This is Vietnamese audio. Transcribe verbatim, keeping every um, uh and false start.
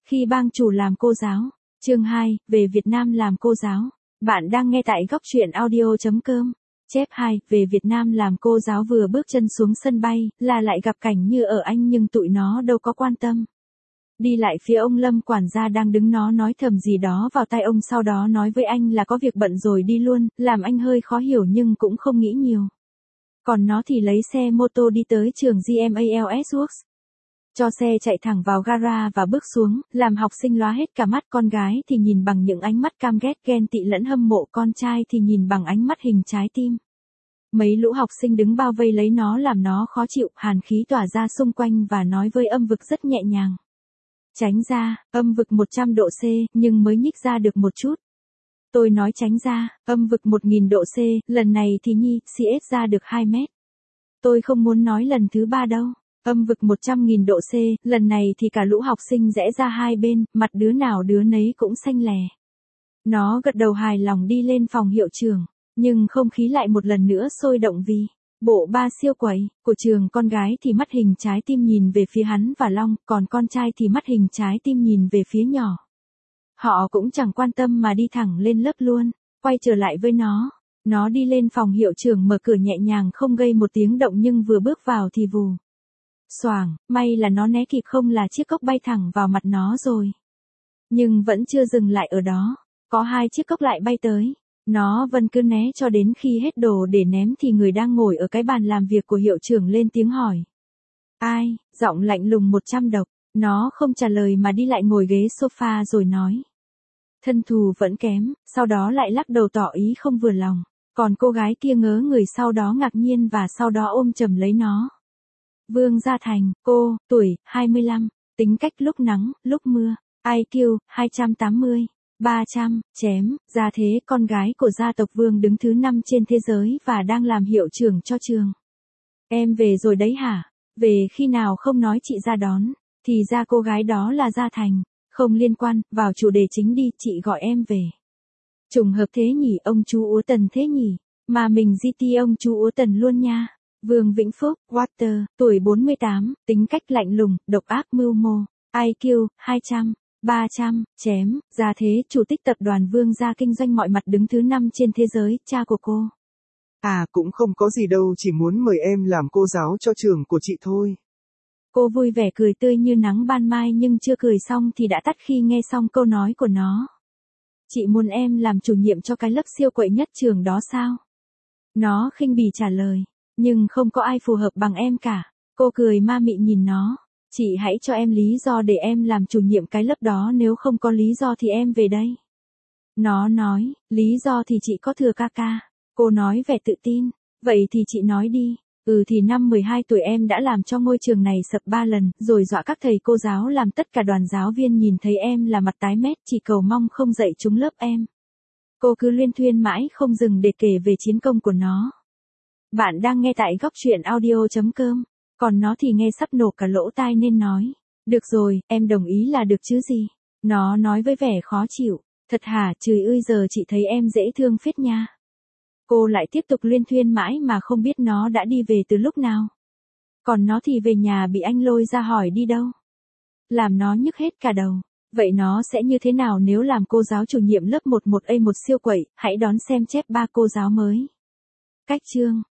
Khi bang chủ làm cô giáo. Chương hai, về Việt Nam làm cô giáo. Bạn đang nghe tại góc truyện audio chấm com. Chép hai, về Việt Nam làm cô giáo vừa bước chân xuống sân bay, là lại gặp cảnh như ở Anh nhưng tụi nó đâu có quan tâm. Đi lại phía ông Lâm quản gia đang đứng nó nói thầm gì đó vào tai ông, sau đó nói với anh là có việc bận rồi đi luôn, làm anh hơi khó hiểu nhưng cũng không nghĩ nhiều. Còn nó thì lấy xe mô tô đi tới trường giê em a lờ ét Works. Cho xe chạy thẳng vào gara và bước xuống, làm học sinh lóa hết cả mắt. Con gái thì nhìn bằng những ánh mắt cam ghét ghen tị lẫn hâm mộ, con trai thì nhìn bằng ánh mắt hình trái tim. Mấy lũ học sinh đứng bao vây lấy nó làm nó khó chịu, hàn khí tỏa ra xung quanh và nói với âm vực rất nhẹ nhàng. Tránh ra, âm vực một trăm độ C, nhưng mới nhích ra được một chút. Tôi nói tránh ra, âm vực một nghìn độ C, lần này thì nhi, xê ét ra được hai mét. Tôi không muốn nói lần thứ ba đâu. Âm vực một trăm nghìn độ C, lần này thì cả lũ học sinh rẽ ra hai bên, mặt đứa nào đứa nấy cũng xanh lè. Nó gật đầu hài lòng đi lên phòng hiệu trưởng, nhưng không khí lại một lần nữa sôi động vì bộ ba siêu quẩy của trường. Con gái thì mắt hình trái tim nhìn về phía hắn và Long, còn con trai thì mắt hình trái tim nhìn về phía nhỏ. Họ cũng chẳng quan tâm mà đi thẳng lên lớp luôn. Quay trở lại với nó. Nó đi lên phòng hiệu trưởng mở cửa nhẹ nhàng không gây một tiếng động, nhưng vừa bước vào thì vù. Xoàng, may là nó né kịp không là chiếc cốc bay thẳng vào mặt nó rồi. Nhưng vẫn chưa dừng lại ở đó. Có hai chiếc cốc lại bay tới. Nó vẫn cứ né cho đến khi hết đồ để ném thì người đang ngồi ở cái bàn làm việc của hiệu trưởng lên tiếng hỏi. Ai, giọng lạnh lùng một trăm độc. Nó không trả lời mà đi lại ngồi ghế sofa rồi nói. Thân thù vẫn kém, sau đó lại lắc đầu tỏ ý không vừa lòng. Còn cô gái kia ngớ người, sau đó ngạc nhiên và sau đó ôm chầm lấy nó. Vương Gia Thành, cô, tuổi, hai mươi lăm, tính cách lúc nắng, lúc mưa, i kiu, hai trăm tám mươi, ba trăm, chém, gia thế con gái của gia tộc Vương đứng thứ năm trên thế giới và đang làm hiệu trưởng cho trường. Em về rồi đấy hả? Về khi nào không nói chị ra đón, thì ra cô gái đó là Gia Thành. Không liên quan, vào chủ đề chính đi, chị gọi em về. Trùng hợp thế nhỉ, ông chú Úa Tần thế nhỉ, mà mình giê tê ông chú Úa Tần luôn nha. Vương Vĩnh Phúc, Water, tuổi bốn mươi tám, tính cách lạnh lùng, độc ác mưu mô, i kiu, hai trăm, ba trăm, chém, gia thế, chủ tịch tập đoàn Vương Gia kinh doanh mọi mặt đứng thứ năm trên thế giới, cha của cô. À cũng không có gì đâu, chỉ muốn mời em làm cô giáo cho trường của chị thôi. Cô vui vẻ cười tươi như nắng ban mai nhưng chưa cười xong thì đã tắt khi nghe xong câu nói của nó. Chị muốn em làm chủ nhiệm cho cái lớp siêu quậy nhất trường đó sao? Nó khinh bỉ trả lời. Nhưng không có ai phù hợp bằng em cả. Cô cười ma mị nhìn nó. Chị hãy cho em lý do để em làm chủ nhiệm cái lớp đó, nếu không có lý do thì em về đây. Nó nói, lý do thì chị có thừa ca ca. Cô nói vẻ tự tin. Vậy thì chị nói đi. Ừ thì năm mười hai tuổi em đã làm cho ngôi trường này sập ba lần, rồi dọa các thầy cô giáo làm tất cả đoàn giáo viên nhìn thấy em là mặt tái mét, chỉ cầu mong không dạy trúng lớp em. Cô cứ luyên thuyên mãi không dừng để kể về chiến công của nó. Bạn đang nghe tại góc truyện audio chấm com, còn nó thì nghe sắp nổ cả lỗ tai nên nói. Được rồi, em đồng ý là được chứ gì. Nó nói với vẻ khó chịu. Thật hả, trời ơi giờ chị thấy em dễ thương phết nha. Cô lại tiếp tục luyên thuyên mãi mà không biết nó đã đi về từ lúc nào. Còn nó thì về nhà bị anh lôi ra hỏi đi đâu. Làm nó nhức hết cả đầu. Vậy nó sẽ như thế nào nếu làm cô giáo chủ nhiệm lớp mười một A một siêu quậy, hãy đón xem chép ba cô giáo mới. Cách chương